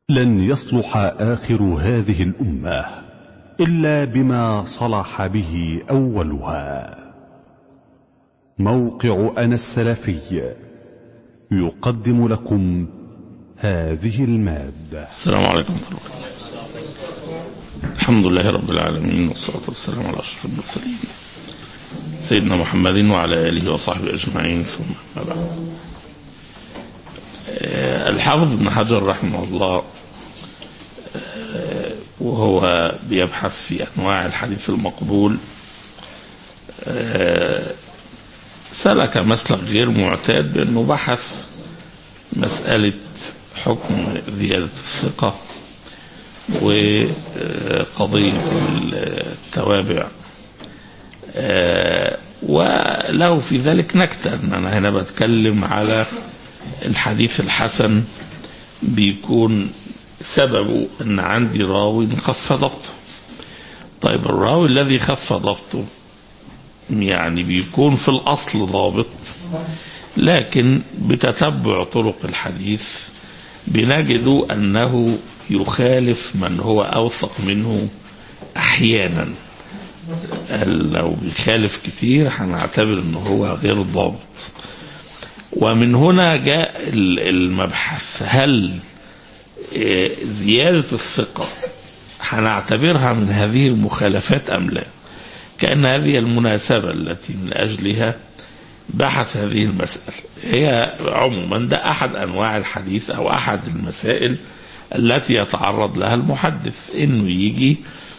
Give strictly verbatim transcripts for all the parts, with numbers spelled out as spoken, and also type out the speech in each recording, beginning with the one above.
لن يصلح آخر هذه الأمة إلا بما صلح به أولها. موقع أنا السلفي يقدم لكم هذه المادة. السلام عليكم ورحمة الله. الحمد لله رب العالمين، والصلاة والسلام على أشرف المرسلين سيدنا محمد وعلى آله وصحبه أجمعين، ثم ما بعد. الحافظ ابن حجر رحمه الله وهو بيبحث في أنواع الحديث المقبول سلك مسلك غير معتاد، بأنه بحث مسألة حكم زيادة الثقة وقضية التوابع، وله في ذلك نكتة. أنا هنا بتكلم على الحديث الحسن، بيكون سببه أن عندي راوي خف ضبطه. طيب الراوي الذي خف ضبطه يعني بيكون في الأصل ضابط، لكن بتتبع طرق الحديث بنجد أنه يخالف من هو أوثق منه أحيانا. لو بيخالف كتير هنعتبر أنه هو غير ضابط. ومن هنا جاء المبحث: هل زيادة الثقة هنعتبرها من هذه المخالفات أم لا؟ كأن هذه المناسبة التي من أجلها بحث هذه المسألة. هي عموما ده أحد أنواع الحديث أو أحد المسائل التي يتعرض لها المحدث، إنه يجي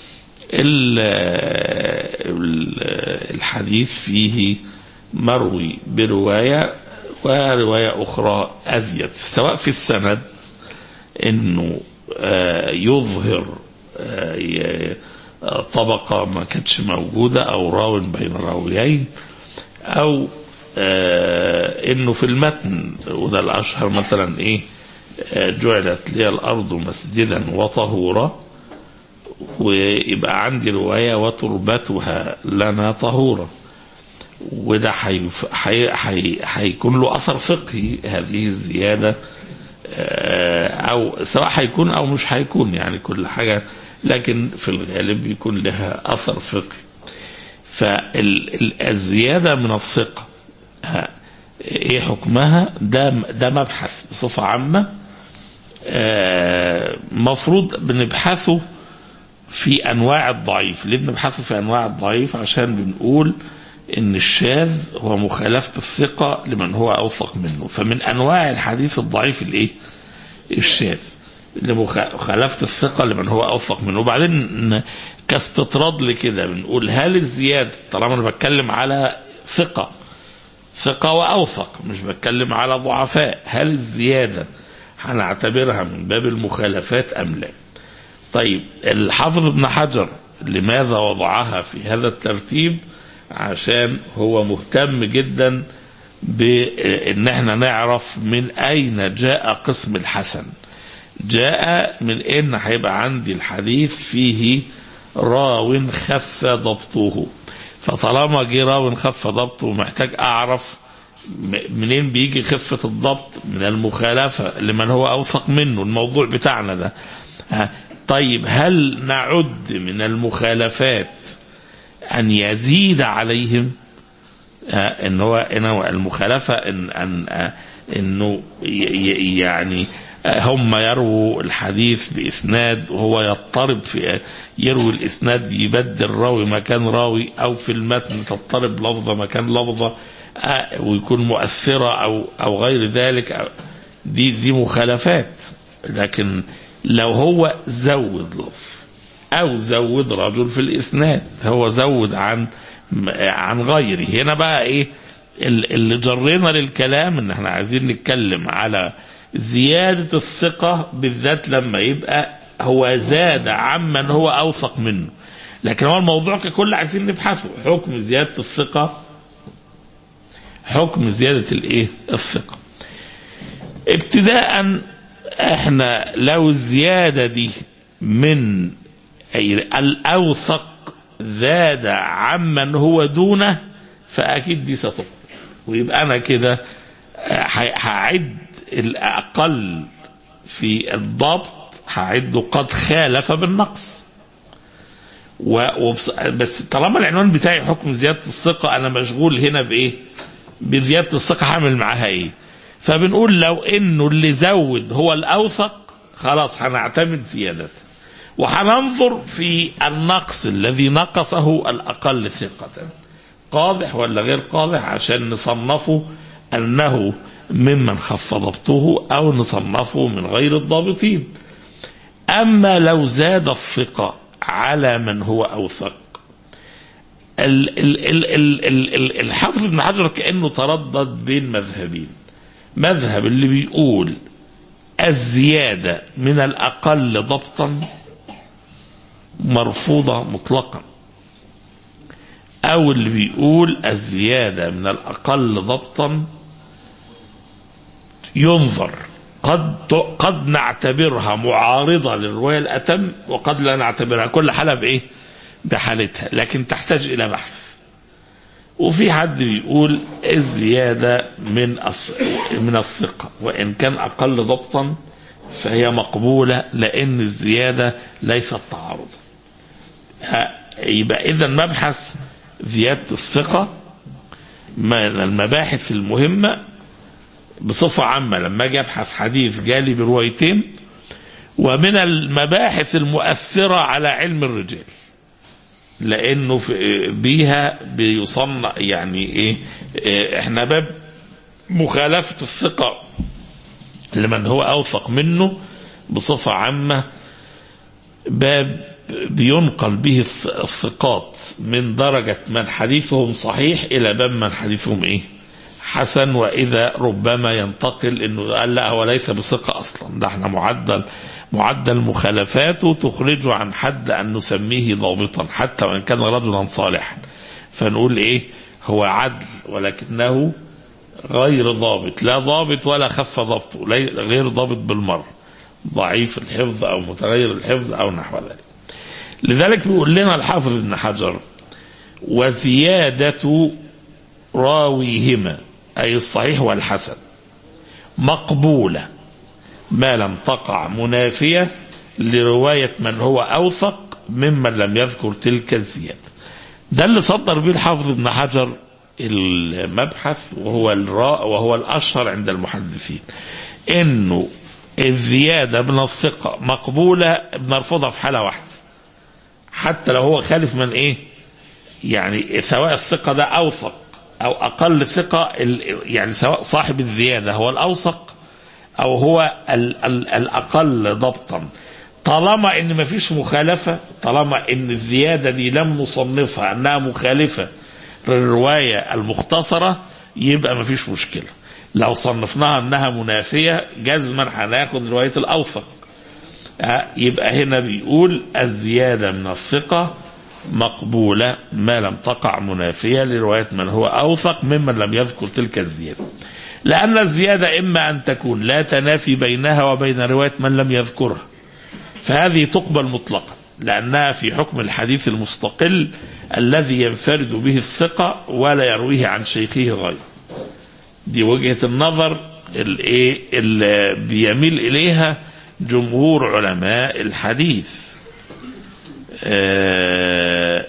الحديث فيه مروي برواية ورواية أخرى أزيد، سواء في السند إنه يظهر طبقة ما كانتش موجودة أو راو بين راويين، أو إنه في المتن، وده الأشهر مثلا إيه: جعلت لي الأرض مسجدا وطهورا، ويبقى عندي رواية وتربتها لنا طهورا، وده هيكون له أثر فقهي هذه الزيادة، أو سواء هيكون أو مش هيكون، يعني كل حاجة، لكن في الغالب بيكون لها أثر فقهي. فالزيادة من الثقة إيه حكمها؟ ده ده مبحث بصفة عامة مفروض بنبحثه في أنواع الضعيف. ليه بنبحثه في أنواع الضعيف؟ عشان بنقول إن الشاذ هو مخالفة الثقة لمن هو أوثق منه. فمن أنواع الحديث الضعيف الإيه؟ الشاذ، مخالفة الثقة لمن هو أوثق منه. وبعدين كاستطراد لكده بنقول: هل الزيادة، طالما أنا بتكلم على ثقة ثقة وأوثق، مش بتكلم على ضعفاء، هل الزيادة هنعتبرها من باب المخالفات أم لا؟ طيب الحافظ ابن حجر لماذا وضعها في هذا الترتيب؟ عشان هو مهتم جدا بأن احنا نعرف من أين جاء قسم الحسن. جاء من ان هيبقى عندي الحديث فيه راو خف ضبطه، فطالما جه راو خف ضبطه محتاج اعرف منين بيجي خفة الضبط. من المخالفة لمن هو اوثق منه، الموضوع بتاعنا ده. طيب هل نعد من المخالفات ان يزيد عليهم؟ ان هو المخالفة ان ان انه يعني هم يرووا الحديث بإسناد وهو يضطرب في يروي الإسناد، يبدل راوي مكان راوي، أو في المتن تضطرب لفظة مكان لفظة ويكون مؤثرة أو أو غير ذلك. دي دي مخالفات. لكن لو هو زود لفظ أو زود رجل في الإسناد، هو زود عن عن غيره، هنا بقى إيه اللي جرينا للكلام؟ إن احنا عايزين نتكلم على زيادة الثقة بالذات لما يبقى هو زاد عمن هو أوثق منه. لكن هو الموضوع ككل عايزين نبحثه: حكم زيادة الثقة، حكم زيادة الايه الثقة. ابتداء احنا لو الزيادة دي من الأوثق زاد عمن هو دونه، فأكيد دي ستقبل. ويبقى أنا كده هعد الأقل في الضبط هعده قد خالف بالنقص. وبس بس طالما العنوان بتاعي حكم زيادة الثقة، أنا مشغول هنا بإيه؟ بزيادة الثقة هعمل معاها إيه؟ فبنقول لو إنه اللي زود هو الأوثق خلاص هنعتمد زيادته، وهننظر في النقص الذي نقصه الأقل ثقة قاضح ولا غير قاضح عشان نصنفه أنه ممن خف ضبطه أو نصنفه من غير الضابطين. أما لو زاد الثقة على من هو أوثق، ال ال ال ال ال ال الحافظ ابن حجر كأنه تردد بين مذهبين. مذهب اللي بيقول الزيادة من الأقل ضبطا مرفوضة مطلقا، أو اللي بيقول الزيادة من الأقل ضبطا ينظر، قد قد نعتبرها معارضة للرواية الأتم وقد لا نعتبرها، كل حالة بإيه؟ بحالتها، لكن تحتاج إلى بحث. وفي حد بيقول الزيادة من من الثقة وإن كان أقل ضبطا فهي مقبولة لأن الزيادة ليست تعارض. يبقى إذا مبحث زيادة الثقة من المباحث المهمة بصفة عامة لما أجي أبحث حديث جالي بروايتين، ومن المباحث المؤثرة على علم الرجال لأنه بيها بيصنع يعني إيه, إيه إحنا باب مخالفة الثقة لمن هو أوثق منه بصفة عامة باب بينقل به الثقات من درجة من حديثهم صحيح إلى باب من حديثهم إيه حسن، وإذا ربما ينتقل إنه قال لا هو ليس بثقة أصلا، ده احنا معدل معدل مخالفاته تخرجه عن حد أن نسميه ضابطا حتى وإن كان رجلا صالحا، فنقول إيه هو عدل ولكنه غير ضابط، لا ضابط ولا خف ضبطه، غير ضابط بالمرة، ضعيف الحفظ أو متغير الحفظ أو نحو ذلك. لذلك بيقول لنا الحافظ ابن حجر وزيادة راويهما أي الصحيح والحسن مقبولة ما لم تقع منافية لرواية من هو أوثق ممن لم يذكر تلك الزيادة. ده اللي صدر به الحافظ ابن حجر المبحث، وهو الراء وهو الأشهر عند المحدثين، إنه الزيادة من الثقة مقبولة بنرفضها في حالة واحدة حتى لو هو خالف من إيه يعني، سواء الثقة ده أوثق أو أقل ثقة، يعني سواء صاحب الزيادة هو الأوثق أو هو ال ال الأقل ضبطا، طالما إن ما فيش مخالفة، طالما إن الزيادة دي لم نصنفها أنها مخالفة للرواية المختصرة يبقى ما فيش مشكلة. لو صنفناها أنها منافية جزما هناخد رواية الأوثق. يبقى هنا بيقول الزيادة من الثقة مقبولة ما لم تقع منافية لرواية من هو أوثق ممن لم يذكر تلك الزيادة، لأن الزيادة إما أن تكون لا تنافي بينها وبين رواية من لم يذكرها، فهذه تقبل مطلقا لأنها في حكم الحديث المستقل الذي ينفرد به الثقة ولا يرويه عن شيخه غيره. دي وجهة النظر اللي بيميل إليها جمهور علماء الحديث. آه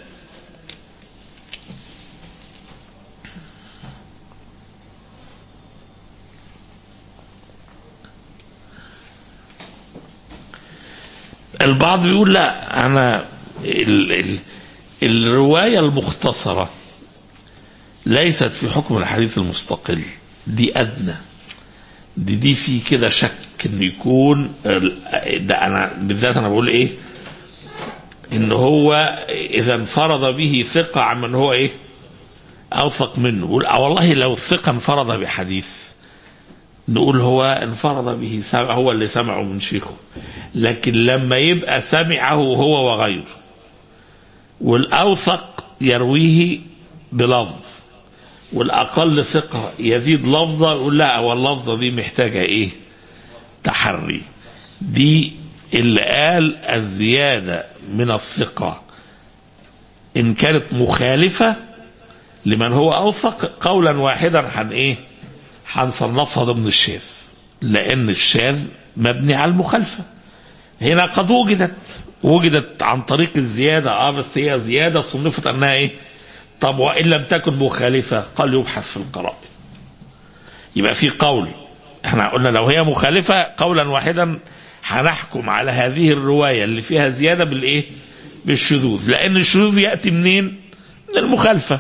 البعض بيقول لا، أنا ال ال الرواية المختصرة ليست في حكم الحديث المستقل، دي أدنى، دي دي في كده شك إن يكون ده. أنا بالذات أنا بقول إيه إن هو إذا انفرد به ثقة عن من هو إيه أوثق منه، بقول أه والله لو الثقة انفرد بحديث نقول هو انفرد به، هو اللي سمعه من شيخه، لكن لما يبقى سمعه هو وغيره والأوثق يرويه بلفظ والأقل ثقة يزيد لفظة، يقول لا واللفظة دي محتاجة إيه تحري. دي اللي قال الزيادة من الثقة إن كانت مخالفة لمن هو أوثق قولا واحدا حن إيه حنصنفها ضمن الشاذ، لأن الشاذ مبني على المخالفة، هنا قد وجدت وجدت عن طريق الزيادة اه بس هي زيادة صنفت انها ايه؟ طب وان لم تكن مخالفة قال يبحث في القرائن. يبقى في قول احنا قلنا لو هي مخالفة قولا واحدا هنحكم على هذه الرواية اللي فيها زيادة بالايه؟ بالشذوذ، لان الشذوذ يأتي منين؟ من المخالفة.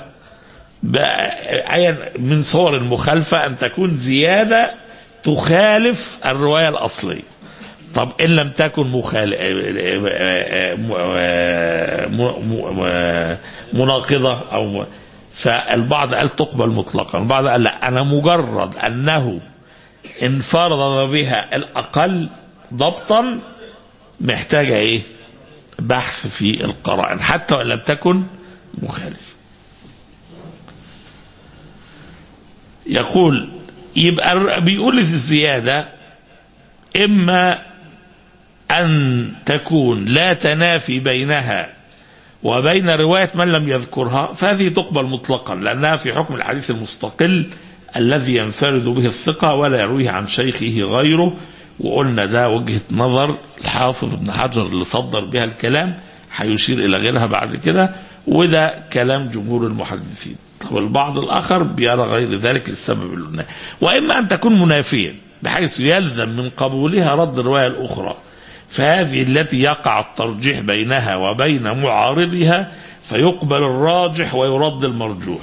من صور المخالفة ان تكون زيادة تخالف الرواية الاصلية. طب ان لم تكن مخالف مناقضة او فالبعض قال تقبل مطلقا، البعض قال لا، انا مجرد انه انفرد بها الاقل ضبطا محتاجة ايه؟ بحث في القرائن حتى وان لم تكن مخالف. يقول يبقى بيقول الزيادة اما ان تكون لا تنافي بينها وبين رواية من لم يذكرها، فهذه تقبل مطلقا لانها في حكم الحديث المستقل الذي ينفرد به الثقة ولا يرويه عن شيخه غيره. وقلنا ده وجهة نظر الحافظ ابن حجر اللي صدر بها الكلام، هيشير الى غيرها بعد كده، وده كلام جمهور المحدثين. طب البعض الاخر بيرى غير ذلك للسبب اللي قلناه. واما ان تكون منافيا بحيث يلزم من قبولها رد الرواية الاخرى، فهذه التي يقع الترجيح بينها وبين معارضها فيقبل الراجح ويرد المرجوح.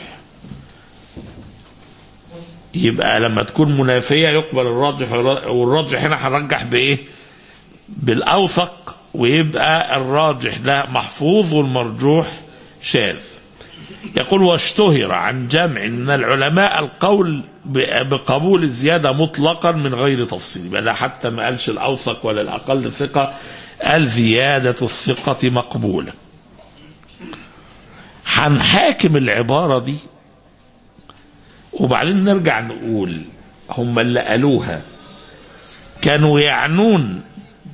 يبقى لما تكون منافية يقبل الراجح، والراجح هنا هنرجح بايه؟ بالاوثق، ويبقى الراجح ده محفوظ والمرجوح شاذ. يقول واشتهر عن جمع من العلماء القول بقبول الزيادة مطلقا من غير تفصيل. يبقى ده حتى ما قالش الاوثق ولا الاقل ثقة، قال زيادة الثقة مقبولة. هنحاكم العبارة دي وبعدين نرجع نقول هم اللي قالوها كانوا يعنون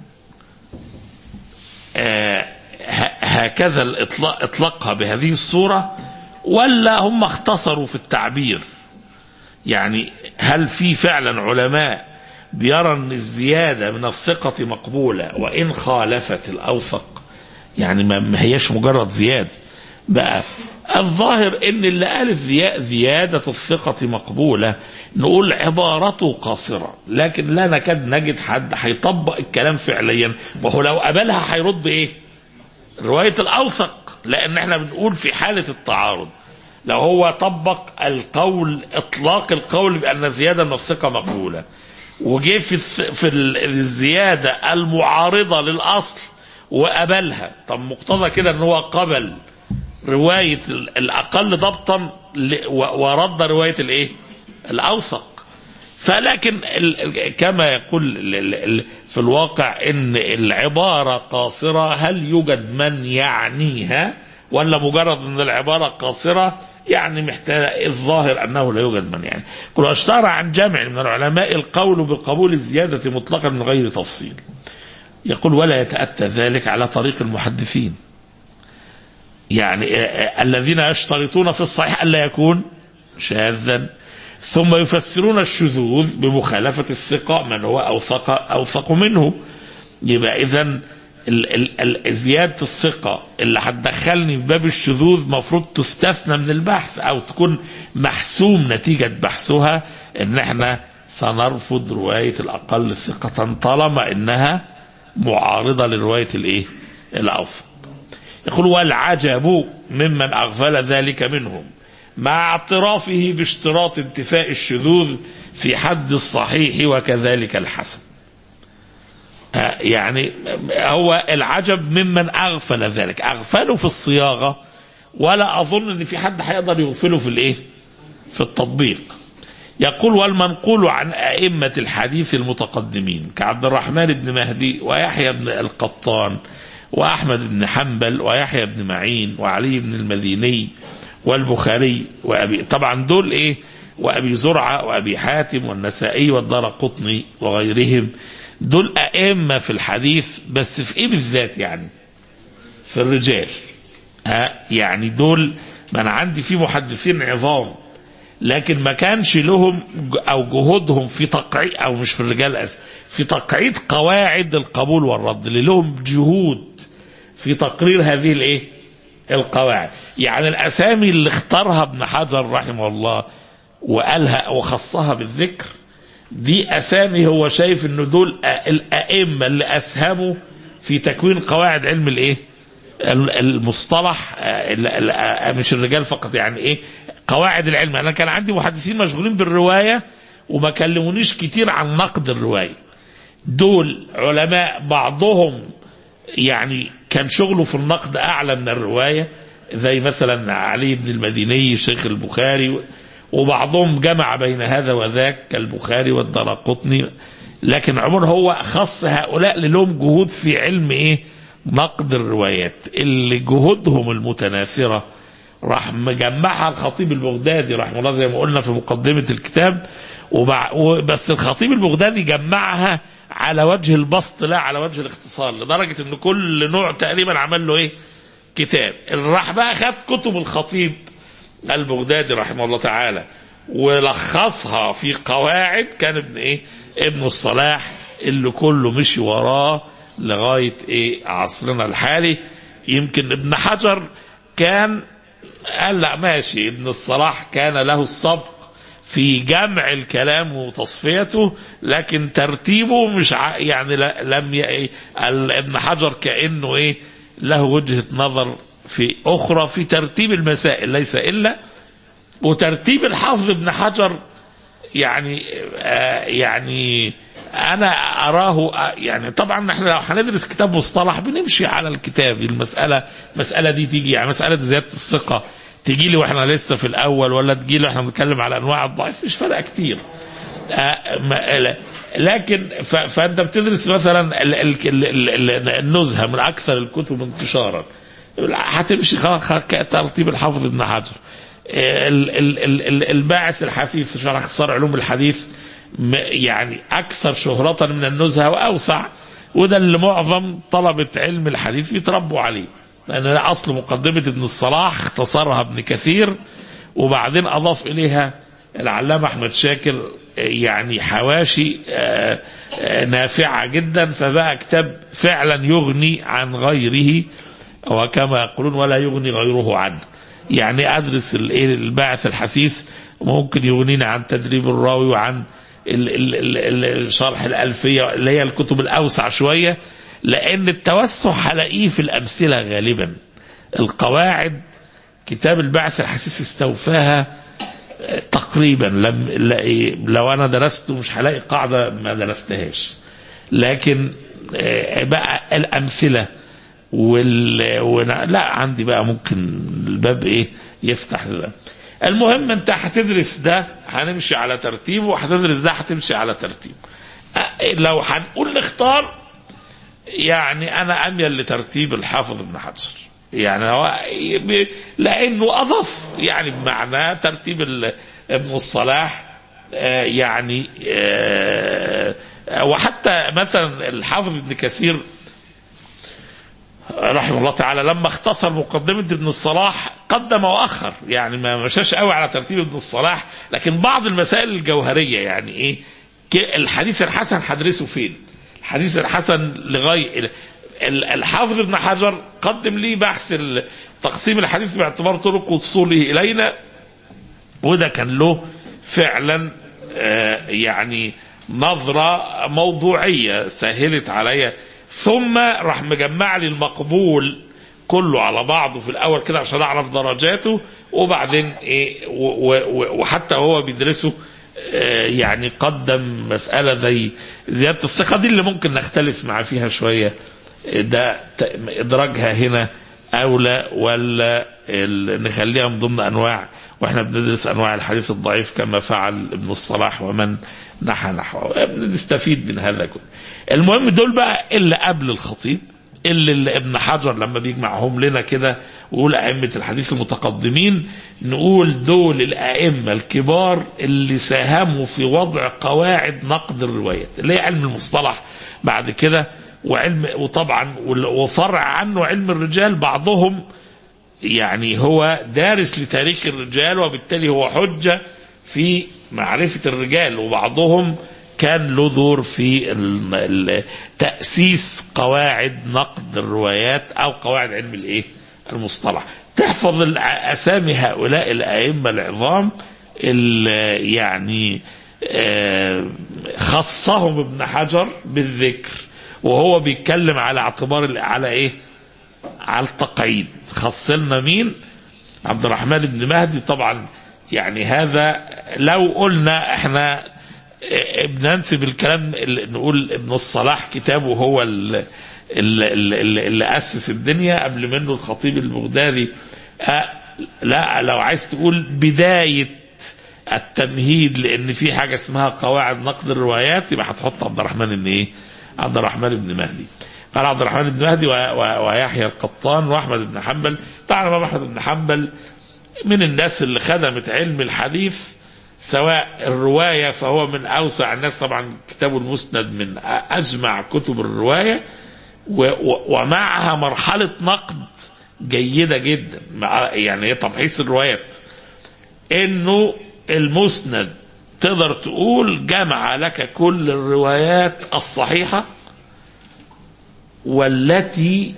آه هكذا الإطلاق اطلقها بهذه الصورة، ولا هم اختصروا في التعبير؟ يعني هل في فعلا علماء بيرى ان الزيادة من الثقة مقبولة وان خالفت الاوثق؟ يعني ما هيش مجرد زيادة بقى. الظاهر ان اللي قال زيادة الثقة مقبولة نقول عبارته قاصرة، لكن لا نكاد نجد حد هيطبق الكلام فعليا. وهو لو قبلها هيرد ايه؟ رواية الاوثق، لان احنا بنقول في حالة التعارض لو هو طبق القول اطلاق القول بان الزيادة من الثقة مقبولة وجي في في الزيادة المعارضة للاصل وقبلها، طب مقتضى كده ان هو قبل رواية الأقل ضبطا ورد رواية الإيه؟ الأوثق. فلكن كما يقول في الواقع إن العبارة قاصرة، هل يوجد من يعنيها ولا مجرد إن العبارة قاصرة يعني محتاج؟ الظاهر أنه لا يوجد من يعني. قل اشتهر عن جمع من العلماء القول بقبول الزيادة مطلقا من غير تفصيل. يقول ولا يتأتى ذلك على طريق المحدثين، يعني الذين يشترطون في الصحيح ألا يكون شاذا ثم يفسرون الشذوذ بمخالفة الثقة من هو أوثق أوثق منه. يبقى إذن زيادة الثقة اللي هتدخلني في باب الشذوذ مفروض تستثنى من البحث أو تكون محسوم نتيجة بحثها إن احنا سنرفض رواية الأقل ثقة طالما إنها معارضة لرواية الإيه؟ الأوثق. يقول والعجب ممن أغفل ذلك منهم مع اعترافه باشتراط انتفاء الشذوذ في حد الصحيح وكذلك الحسن. يعني هو العجب ممن أغفل ذلك، أغفله في الصياغة، ولا أظن أن في حد هيقدر يغفله في الإيه؟ في التطبيق. يقول والمنقول عن أئمة الحديث المتقدمين كعبد الرحمن بن مهدي ويحيى بن القطان وأحمد بن حنبل ويحيى بن معين وعلي بن المديني والبخاري وأبي، طبعا دول إيه؟ وأبي زرعة وأبي حاتم والنسائي والدارقطني وغيرهم، دول أئمة في الحديث، بس في إيه بالذات؟ يعني في الرجال. ها يعني دول من عندي في محدثين عظام، لكن ما كانش لهم أو جهودهم في تقعيد، أو مش في الرجال أسف في تقعيد قواعد القبول والرد اللي لهم جهود في تقرير هذه الايه القواعد. يعني الاسامي اللي اختارها ابن حجر رحمه الله وقالها وخصها بالذكر دي اسامي هو شايف انه دول الائمه اللي اسهموا في تكوين قواعد علم الايه المصطلح، مش الرجال فقط، يعني ايه قواعد العلم. انا كان عندي محدثين مشغولين بالروايه وما كلمونيش كتير عن نقد الروايه. دول علماء بعضهم يعني كان شغله في النقد اعلى من الروايه، زي مثلا علي بن المديني شيخ البخاري، وبعضهم جمع بين هذا وذاك كالبخاري والدارقطني. لكن عمر هو خص هؤلاء اللي لهم جهود في علم ايه نقد الروايات، اللي جهودهم المتناثره راح مجمعها الخطيب البغدادي رحمه الله زي ما قلنا في مقدمه الكتاب. وبع... بس الخطيب البغدادي جمعها على وجه البسط لا على وجه الاختصار، لدرجه ان كل نوع تقريبا عمل له ايه كتاب. راح بقى خد كتب الخطيب البغدادي رحمه الله تعالى ولخصها في قواعد. كان ابن ايه ابن الصلاح اللي كله مشي وراه لغايه ايه عصرنا الحالي. يمكن ابن حجر كان قال لا ماشي، ابن الصلاح كان له السبق في جمع الكلام وتصفيته، لكن ترتيبه مش ع... يعني لا لم ي... ابن حجر كأنه ايه له وجهة نظر في اخرى في ترتيب المسائل ليس الا. وترتيب الحافظ ابن حجر يعني آه يعني انا اراه آه يعني طبعا احنا لو هندرس كتاب مصطلح بنمشي على الكتاب. المسألة مسألة دي تيجي يعني مسألة زيادة الثقة تجي لي واحنا لسه في الاول ولا تجي لي واحنا بنتكلم على انواع الضعيف، مش فرق كتير. آه لكن فانت بتدرس مثلا النزهة من اكثر الكتب انتشارا هتمشي ترتيب الحافظ ابن حجر. الباعث الحثيث في شرح اختصار علوم الحديث يعني اكثر شهرة من النزهة واوسع، وده اللي معظم طلبة علم الحديث بيتربوا عليه، لان ده اصل مقدمة ابن الصلاح اختصرها ابن كثير وبعدين اضاف اليها العلامة احمد شاكر يعني حواشي نافعة جدا، فبقى كتاب فعلا يغني عن غيره، وكما يقولون ولا يغني غيره عنه. يعني ادرس الباعث الحثيث ممكن يغنينا عن تدريب الراوي وعن الشرح الألفية اللي هي الكتب الأوسع شوية، لأن التوسع هلاقيه في الأمثلة غالبا. القواعد كتاب الباعث الحثيث استوفاها تقريبا، لم لو أنا درسته مش هلاقي قاعدة ما درستهاش. لكن بقى الأمثلة وال... ونا... لا عندي بقى ممكن الباب ايه يفتح ده. المهم انت هتدرس ده هنمشي على ترتيبه، وهتدرس ده هتمشي على ترتيبه. لو هنقول نختار يعني انا اميل لترتيب الحافظ ابن حجر، يعني هو لانه اضاف يعني بمعنى ترتيب ابن الصلاح يعني وحتى مثلا الحافظ ابن كثير رحمه الله تعالى لما اختصر مقدمة ابن الصلاح قدم واخر، يعني ما مشاش قوي على ترتيب ابن الصلاح، لكن بعض المسائل الجوهرية يعني ايه الحديث الحسن هدرسه فين، الحديث الحسن لغاية الحافظ ابن حجر قدم لي بحث تقسيم الحديث باعتبار طرق وصوله الينا، وده كان له فعلا يعني نظرة موضوعية سهلت عليا. ثم راح مجمع لي المقبول كله على بعضه في الاول كده عشان اعرف درجاته، وبعدين ايه وحتى هو بيدرسه يعني قدم مسألة زي زيادة الثقة دي اللي ممكن نختلف مع فيها شوية، ده ادراجها هنا اولى ولا نخليها من ضمن انواع واحنا بندرس انواع الحديث الضعيف كما فعل ابن الصلاح ومن نحى نحوه، نستفيد من هذا كله. المهم دول بقى اللي قبل الخطيب، اللي, اللي ابن حجر لما بيجمعهم لنا كده ويقول ائمه الحديث المتقدمين، نقول دول الائمه الكبار اللي ساهموا في وضع قواعد نقد الروايات اللي هي علم المصطلح بعد كده، وعلم وطبعا وفرع عنه علم الرجال. بعضهم يعني هو دارس لتاريخ الرجال وبالتالي هو حجة في معرفة الرجال، وبعضهم كان له دور في تأسيس قواعد نقد الروايات أو قواعد علم الإيه المصطلح. تحفظ أسامي هؤلاء الأئمة العظام اللي يعني خصهم ابن حجر بالذكر وهو بيتكلم على اعتبار على إيه على التقعيد. خصلنا مين؟ عبد الرحمن بن مهدي. طبعا يعني هذا لو قلنا احنا بننسب الكلام نقول ابن الصلاح كتابه هو اللي, اللي, اللي أسس الدنيا، قبل منه الخطيب البغدادي. أه لا، لو عايز تقول بداية التمهيد لأن في حاجة اسمها قواعد نقد الروايات يبقى هتحط عبد الرحمن بن ايه عبد الرحمن بن مهدي. قال عبد الرحمن بن مهدي ويحيى القطان وأحمد بن حنبل. طبعا أحمد بن حنبل من الناس اللي خدمت علم الحديث سواء الرواية فهو من أوسع الناس. طبعا كتابه المسند من أجمع كتب الرواية ومعها مرحلة نقد جيدة جدا، يعني تمحيص الروايات. إنه المسند تقدر تقول جمع لك كل الروايات الصحيحة والتي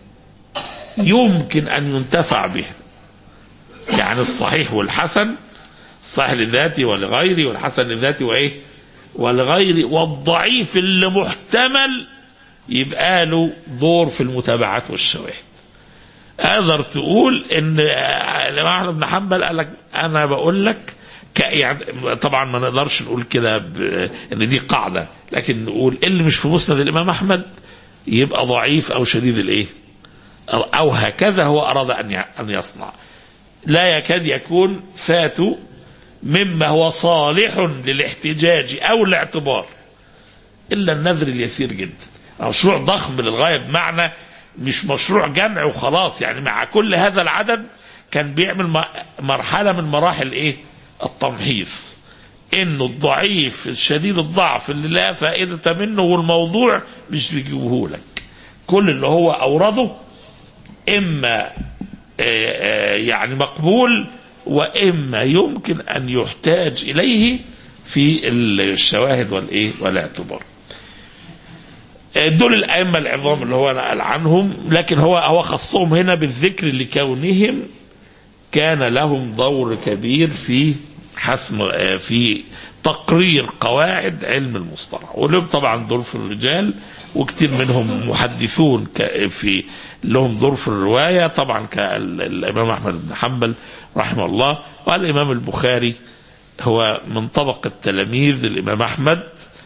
يمكن أن ينتفع بها، يعني الصحيح والحسن، الصحيح لذاتي ولغيري والحسن لذاتي وإيه ولغيري، والضعيف اللي محتمل يبقى له دور في المتابعات والشواهد. أقدر تقول إن الإمام أحمد بن حنبل قال لك أنا بقول لك يعني طبعا ما نقدرش نقول كده إن دي قاعدة، لكن نقول اللي مش في مسند الإمام أحمد يبقى ضعيف أو شديد الإيه أو, أو هكذا هو أراد أن أن يصنع. لا يكاد يكون فاتوا مما هو صالح للاحتجاج أو الاعتبار إلا النذر اليسير جدا. مشروع ضخم للغاية، بمعنى مش مشروع جمع وخلاص، يعني مع كل هذا العدد كان بيعمل مرحلة من مراحل إيه التمحيص، إنه الضعيف الشديد الضعف اللي لا فائدة منه والموضوع مش بيجيبه لك، كل اللي هو أورده إما يعني مقبول وإما يمكن أن يحتاج إليه في الشواهد والإيه والاعتبار. دول الأئمة العظام اللي هو نقل عنهم، لكن هو هو خصهم هنا بالذكر لكونهم كان لهم دور كبير في حسم في تقرير قواعد علم المصطلح، ولهم طبعا دور في الرجال، وكتير منهم محدثون في لهم دور في الرواية، طبعا كالإمام أحمد بن حنبل رحمه الله، والإمام البخاري هو من طبقة تلاميذ الإمام أحمد.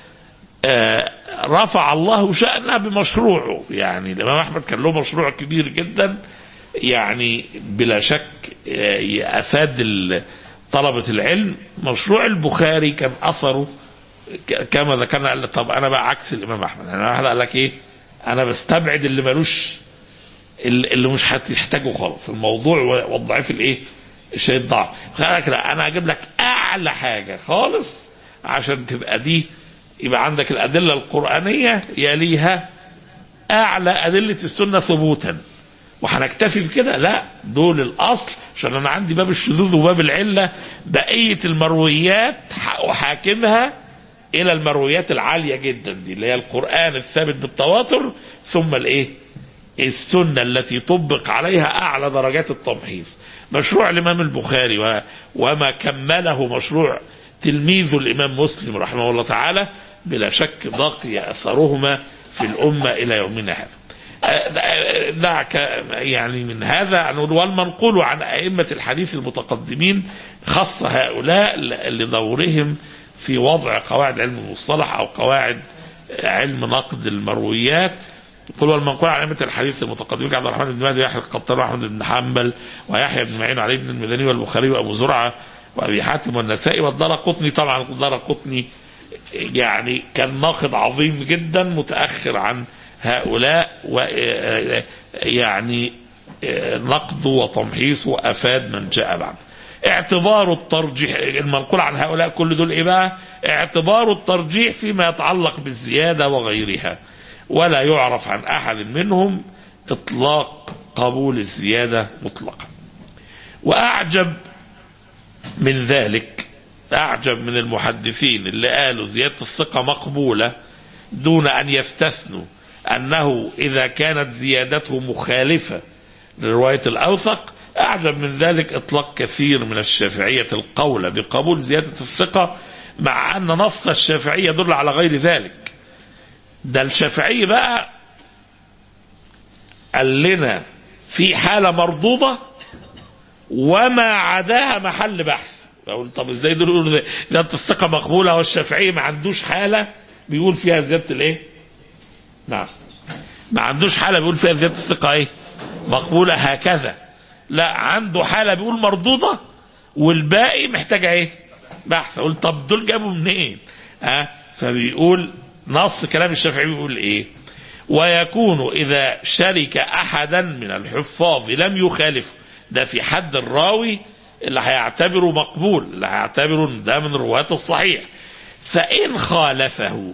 آه رفع الله شأنه بمشروعه، يعني الإمام أحمد كان له مشروع كبير جدا، يعني بلا شك آه أفاد طلبة العلم. مشروع البخاري كان أثره كما ذكرنا. قال طب أنا بقى عكس الإمام أحمد، أنا أحد قال لك إيه أنا بستبعد اللي ملوش اللي مش هتحتاجه خالص الموضوع والضعيف الإيه الشيء ضعف. خلك لا أنا أجيب لك أعلى حاجة خالص عشان تبقى دي يبقى عندك الأدلة القرآنية يليها أعلى أدلة السنة ثبوتا، وهنكتفي بكده؟ لا، دول الأصل، عشان أنا عندي باب الشذوذ وباب العلة بقية المرويات وحاكمها إلى المرويات العالية جدا دي اللي هي القرآن الثابت بالتواتر، ثم الإيه السنة التي طبق عليها أعلى درجات التمحيص. مشروع الإمام البخاري وما كمله مشروع تلميذ الإمام مسلم رحمه الله تعالى بلا شك بقي أثرهما في الأمة إلى يومنا هذا. دعك يعني من هذا نقول والمنقول عن أئمة الحديث المتقدمين خص هؤلاء لدورهم في وضع قواعد علم المصطلح أو قواعد علم نقد المرويات. قل والمنقول عن أئمة الحديث المتقدمين عبد الرحمن بن مهدي ويحيى القطان وأحمد بن حنبل ويحيى بن معين وعلي بن المدني والبخاري وأبو زرعة وأبي حاتم والنسائي والدارقطني. طبعا الدارقطني يعني كان ناقد عظيم جدا متأخر عن هؤلاء، ويعني نقده وتمحيصه أفاد من جاء بعد. اعتبار الترجيح المنقول عن هؤلاء كل دول إيه بقى؟ اعتبار الترجيح فيما يتعلق بالزيادة وغيرها، ولا يعرف عن أحد منهم إطلاق قبول الزيادة مطلقا. وأعجب من ذلك أعجب من المحدثين اللي قالوا زيادة الثقة مقبولة دون أن يستثنوا أنه إذا كانت زيادته مخالفة لرواية الأوثق، أعجب من ذلك إطلاق كثير من الشافعية القول بقبول زيادة الثقة مع أن نص الشافعية يدل على غير ذلك. ده الشافعي بقى قال لنا في حالة مردودة وما عداها محل بحث. أقول طب ازاي دول يقولوا زيادة الثقة مقبولة والشافعي ما عندوش حالة بيقول فيها زيادة الايه؟ نعم، ما عندوش حالة بيقول فيها زيادة الثقة ايه؟ مقبولة هكذا. لا، عنده حالة بيقول مردودة والباقي محتاجة ايه؟ بحث. اقول طب دول جابوا منين؟ ها؟ فبيقول نص كلام الشافعي بيقول ايه؟ ويكون إذا شرك أحدا من الحفاظ لم يخالفه. ده في حد الراوي اللي هيعتبره مقبول، اللي هيعتبره ده من رواة الصحيح. فإن خالفه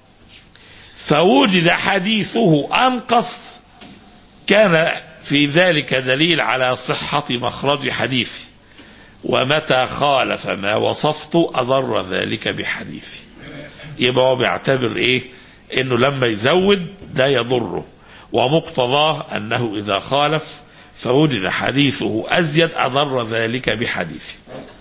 فوجد حديثه أنقص كان في ذلك دليل على صحة مخرج حديثه، ومتى خالف ما وصفت أضر ذلك بحديثه. يبقى هو بيعتبر إيه؟ إنه لما يزود ده يضره، ومقتضاه أنه إذا خالف فوجد حديثه أزيد أضر ذلك بحديثه.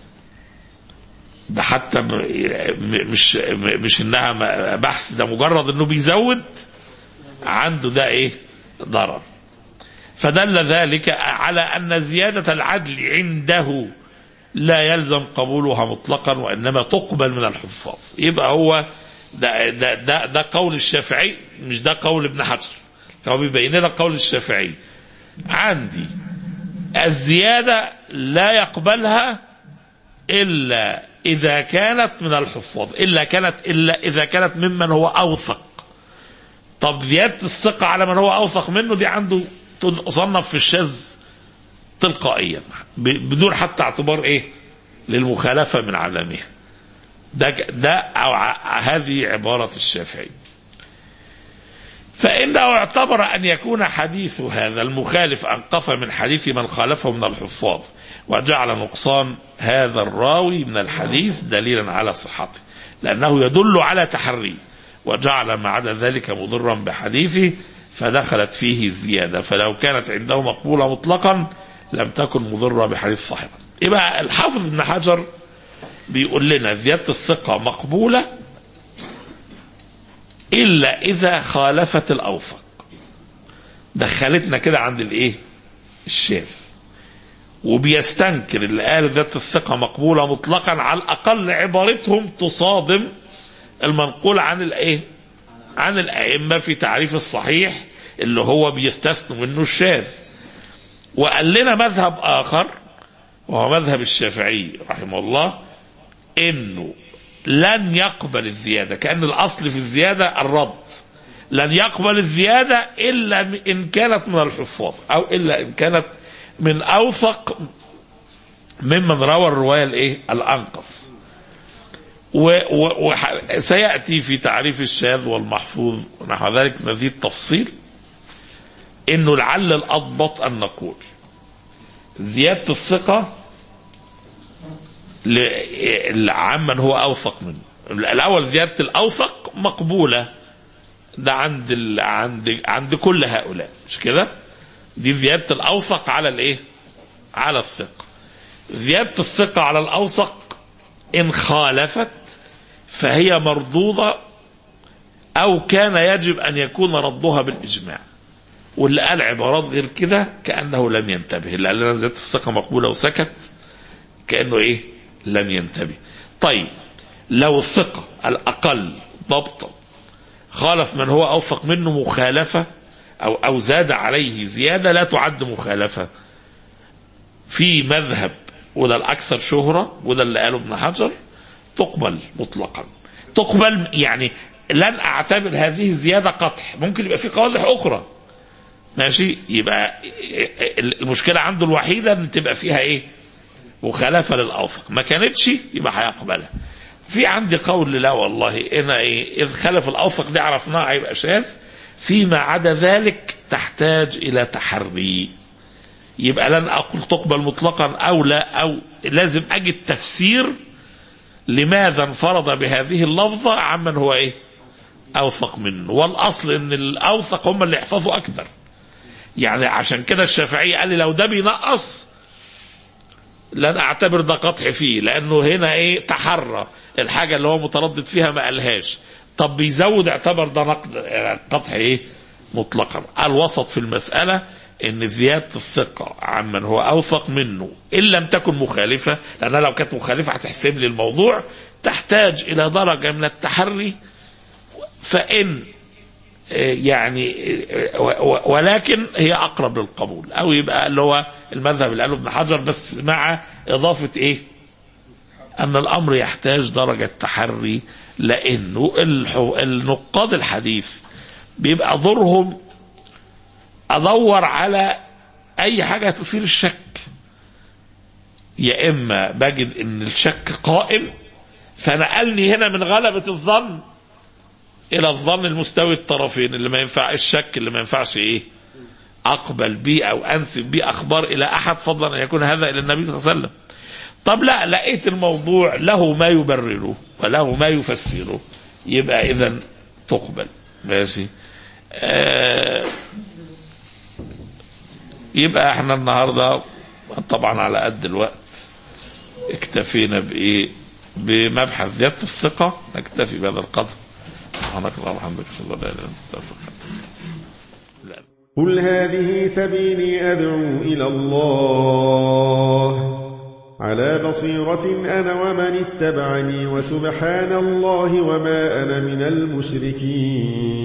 ده حتى مش مش إنها بحث، ده مجرد إنه بيزود عنده ده إيه؟ ضرر. فدل ذلك على أن زيادة العدل عنده لا يلزم قبولها مطلقا، وإنما تقبل من الحفاظ. يبقى هو ده ده ده, ده قول الشافعي، مش ده قول ابن حجر. هو بيبين لك قول الشافعي. عندي الزيادة لا يقبلها إلا إذا كانت من الحفاظ، إلا كانت إلا إذا كانت ممن هو أوثق. طب زيادة الثقة على من هو أوثق منه دي عنده تصنف في الشاذ تلقائيا بدون حتى اعتبار إيه للمخالفة من عدمها. ده ده أو هذه عبارة الشافعي. فإنه اعتبر أن يكون حديث هذا المخالف أنقص من حديث من خالفه من الحفاظ، وجعل نقصان هذا الراوي من الحديث دليلا على صحته، لأنه يدل على تحريه، وجعل ما عدا ذلك مضرا بحديثه فدخلت فيه الزيادة، فلو كانت عنده مقبولة مطلقا لم تكن مضرة بحديث صاحبه. يبقى الحافظ ابن حجر بيقول لنا زيادة الثقة مقبولة إلا إذا خالفت الأوثق. دخلتنا كده عند الإيه؟ الشاذ. وبيستنكر اللي قال زيادة الثقة مقبولة مطلقا على الأقل عبارتهم تصادم المنقول عن الإيه؟ عن الأئمة في تعريف الصحيح اللي هو بيستثنوا منه الشاذ. وقال لنا مذهب آخر وهو مذهب الشافعي رحمه الله، إنه لن يقبل الزيادة، كأن الأصل في الزيادة الرد، لن يقبل الزيادة إلا إن كانت من الحفاظ أو إلا إن كانت من أوثق ممن روى الرواية الإيه؟ الأنقص. وسيأتي في تعريف الشاذ والمحفوظ ونحو ذلك مزيد تفصيل، إنه لعل الأضبط أن نقول زيادة الثقة عمن هو أوثق منه. الأول زيادة الأوثق مقبولة، ده عند ال... عند عند كل هؤلاء، مش كده؟ دي زيادة الأوثق على الإيه؟ على الثقة. زيادة الثقة على الأوثق إن خالفت فهي مردودة، أو كان يجب أن يكون ردها بالإجماع. واللي قال عبارات غير كده كأنه لم ينتبه. اللي قال لنا زيادة الثقة مقبولة وسكت كأنه إيه؟ لم ينتبه. طيب لو الثقة الأقل ضبطا خالف من هو أوثق منه مخالفة أو أو زاد عليه زيادة لا تعد مخالفة في مذهب، وده الأكثر شهرة وده اللي قاله ابن حجر، تقبل مطلقا. تقبل يعني لن أعتبر هذه الزيادة قطع، ممكن يبقى في قوادح أخرى ماشي، يبقى المشكلة عنده الوحيدة أن تبقى فيها إيه؟ مخالفة للأوثق. ما كانتش يبقى هيقبلها. في عندي قول لا والله إنا إيه إذ خلف الأوثق دي عرفناها هيبقى شاذ، فيما عدا ذلك تحتاج إلى تحري. يبقى لن أقول تقبل مطلقا أو لا، أو لازم أجد تفسير لماذا انفرد بهذه اللفظة عمن هو ايه اوثق منه؟ والاصل ان الاوثق هم اللي يحفظوا اكثر. يعني عشان كده الشافعي قال لي لو ده بينقص لن اعتبر ده قطع فيه، لانه هنا ايه تحرى الحاجة اللي هو متردد فيها ما قالهاش. طب بيزود اعتبر ده نقد قطع ايه مطلقا. الوسط في المسألة ان زيادة الثقة عمن هو اوثق منه ان لم تكن مخالفة، لانها لو كانت مخالفة هتحسب لي الموضوع، تحتاج الى درجة من التحري. فان يعني ولكن هي اقرب للقبول، او يبقى اللي هو المذهب اللي قاله ابن حجر، بس مع اضافة ايه ان الامر يحتاج درجة تحري. لانه النقاد الحديث بيبقى دورهم ادور على اي حاجة تثير الشك، يا اما بجد ان الشك قائم فنقلني هنا من غلبة الظن الى الظن المستوي الطرفين اللي ما ينفع الشك اللي ما ينفعش ايه اقبل بيه او انسب بيه اخبار الى احد، فضلا ان يكون هذا الى النبي صلى الله عليه وسلم. طب لا، لقيت الموضوع له ما يبرره وله ما يفسره، يبقى اذا تقبل. ماشي. آه يبقى احنا النهارده طبعا على قد الوقت اكتفينا بايه بمبحث زيادة الثقة. نكتفي بهذا القدر. سبحانك اللهم وبحمدك اشهد ان لا اله الا انت استغفرك. قل هذه سبيلي أدعو إلى الله على بصيرة أنا ومن اتبعني وسبحان الله وما أنا من المشركين.